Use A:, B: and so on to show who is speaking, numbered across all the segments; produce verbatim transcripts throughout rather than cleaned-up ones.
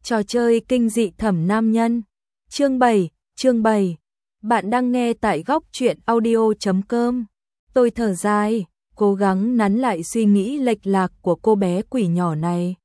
A: Trò chơi kinh dị thẩm nam nhân. Chương bảy, chương bảy. Bạn đang nghe tại góc truyện audio chấm com. Tôi thở dài, cố gắng nắn lại suy nghĩ lệch lạc của cô bé quỷ nhỏ này.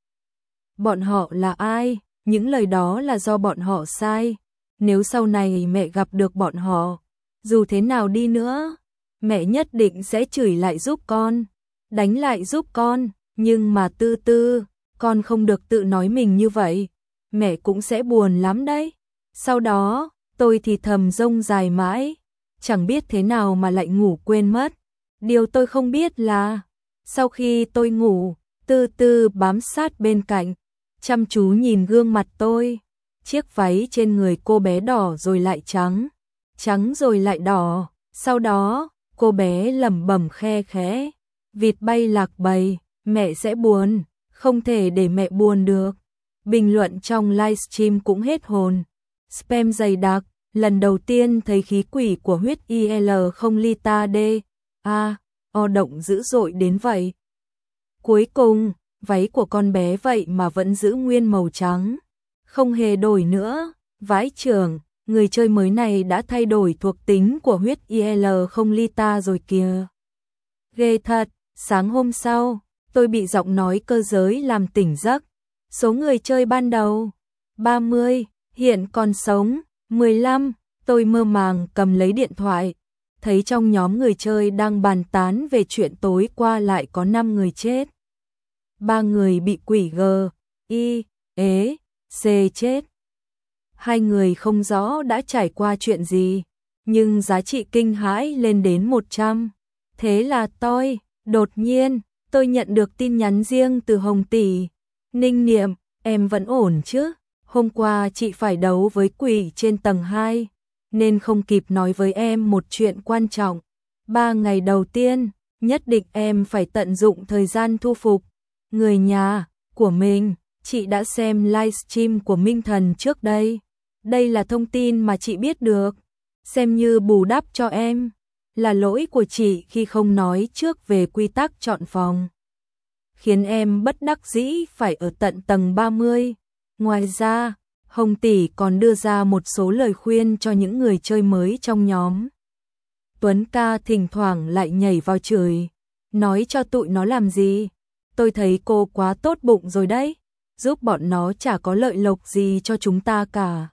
A: Bọn họ là ai? Những lời đó là do bọn họ sai. Nếu sau này mẹ gặp được bọn họ, dù thế nào đi nữa, mẹ nhất định sẽ chửi lại giúp con, đánh lại giúp con, nhưng mà Tư Tư, con không được tự nói mình như vậy, mẹ cũng sẽ buồn lắm đấy. Sau đó, tôi thì thầm rông dài mãi, chẳng biết thế nào mà lại ngủ quên mất. Điều tôi không biết là, sau khi tôi ngủ, Tư Tư bám sát bên cạnh, chăm chú nhìn gương mặt tôi. Chiếc váy trên người cô bé đỏ rồi lại trắng, trắng rồi lại đỏ. Sau đó, cô bé lẩm bẩm khe khẽ, vịt bay lạc bầy, mẹ sẽ buồn, không thể để mẹ buồn được. Bình luận trong livestream cũng hết hồn. Spam dày đặc, lần đầu tiên thấy khí quỷ của huyết i lờ không Lita D. A. O động dữ dội đến vậy. Cuối cùng, váy của con bé vậy mà vẫn giữ nguyên màu trắng, không hề đổi nữa. Vãi chưởng, người chơi mới này đã thay đổi thuộc tính của huyết i lờ không Lita rồi kìa. Ghê thật. Sáng hôm sau, tôi bị giọng nói cơ giới làm tỉnh giấc. Số người chơi ban đầu ba mươi, hiện còn sống mười lăm. Tôi mơ màng cầm lấy điện thoại, thấy trong nhóm người chơi đang bàn tán về chuyện tối qua lại có năm người chết. ba người bị quỷ G, I, ế, C chết. Hai người không rõ đã trải qua chuyện gì, nhưng giá trị kinh hãi lên đến một trăm. Thế là tôi, đột nhiên, tôi nhận được tin nhắn riêng từ Hồng tỷ. Ninh Niệm, em vẫn ổn chứ? Hôm qua chị phải đấu với quỷ trên tầng hai, nên không kịp nói với em một chuyện quan trọng. Ba ngày đầu tiên, nhất định em phải tận dụng thời gian thu phục người nhà của mình. Chị đã xem livestream của Minh Thần trước đây. Đây là thông tin mà chị biết được, xem như bù đắp cho em. Là lỗi của chị khi không nói trước về quy tắc chọn phòng, khiến em bất đắc dĩ phải ở tận tầng ba mươi. Ngoài ra, Hồng tỷ còn đưa ra một số lời khuyên cho những người chơi mới trong nhóm. Tuấn ca thỉnh thoảng lại nhảy vào chửi, nói cho tụi nó làm gì. Tôi thấy cô quá tốt bụng rồi đấy, giúp bọn nó chả có lợi lộc gì cho chúng ta cả.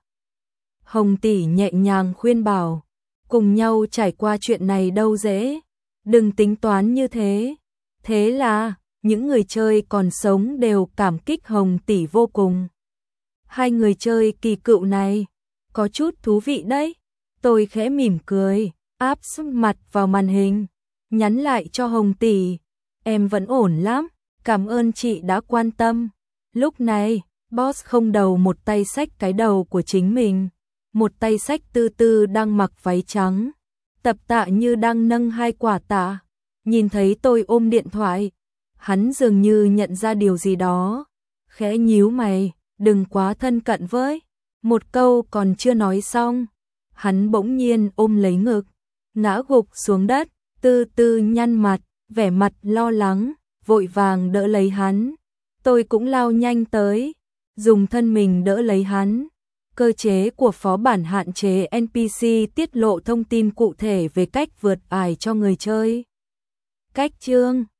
A: Hồng tỷ nhẹ nhàng khuyên bảo, cùng nhau trải qua chuyện này đâu dễ, đừng tính toán như thế. Thế là, những người chơi còn sống đều cảm kích Hồng tỷ vô cùng. Hai người chơi kỳ cựu này, có chút thú vị đấy. Tôi khẽ mỉm cười, áp sức mặt vào màn hình, nhắn lại cho Hồng tỷ, em vẫn ổn lắm, cảm ơn chị đã quan tâm. Lúc này, boss không đầu một tay xách cái đầu của chính mình, một tay xách Tư Tư đang mặc váy trắng, Tập Tạ Như đang nâng hai quả tạ. Nhìn thấy tôi ôm điện thoại, hắn dường như nhận ra điều gì đó, khẽ nhíu mày, đừng quá thân cận với. Một câu còn chưa nói xong, hắn bỗng nhiên ôm lấy ngực, ngã gục xuống đất. Tư Tư nhăn mặt, vẻ mặt lo lắng, vội vàng đỡ lấy hắn. Tôi cũng lao nhanh tới, dùng thân mình đỡ lấy hắn. Cơ chế của phó bản hạn chế en pê xê tiết lộ thông tin cụ thể về cách vượt ải cho người chơi. Cách chương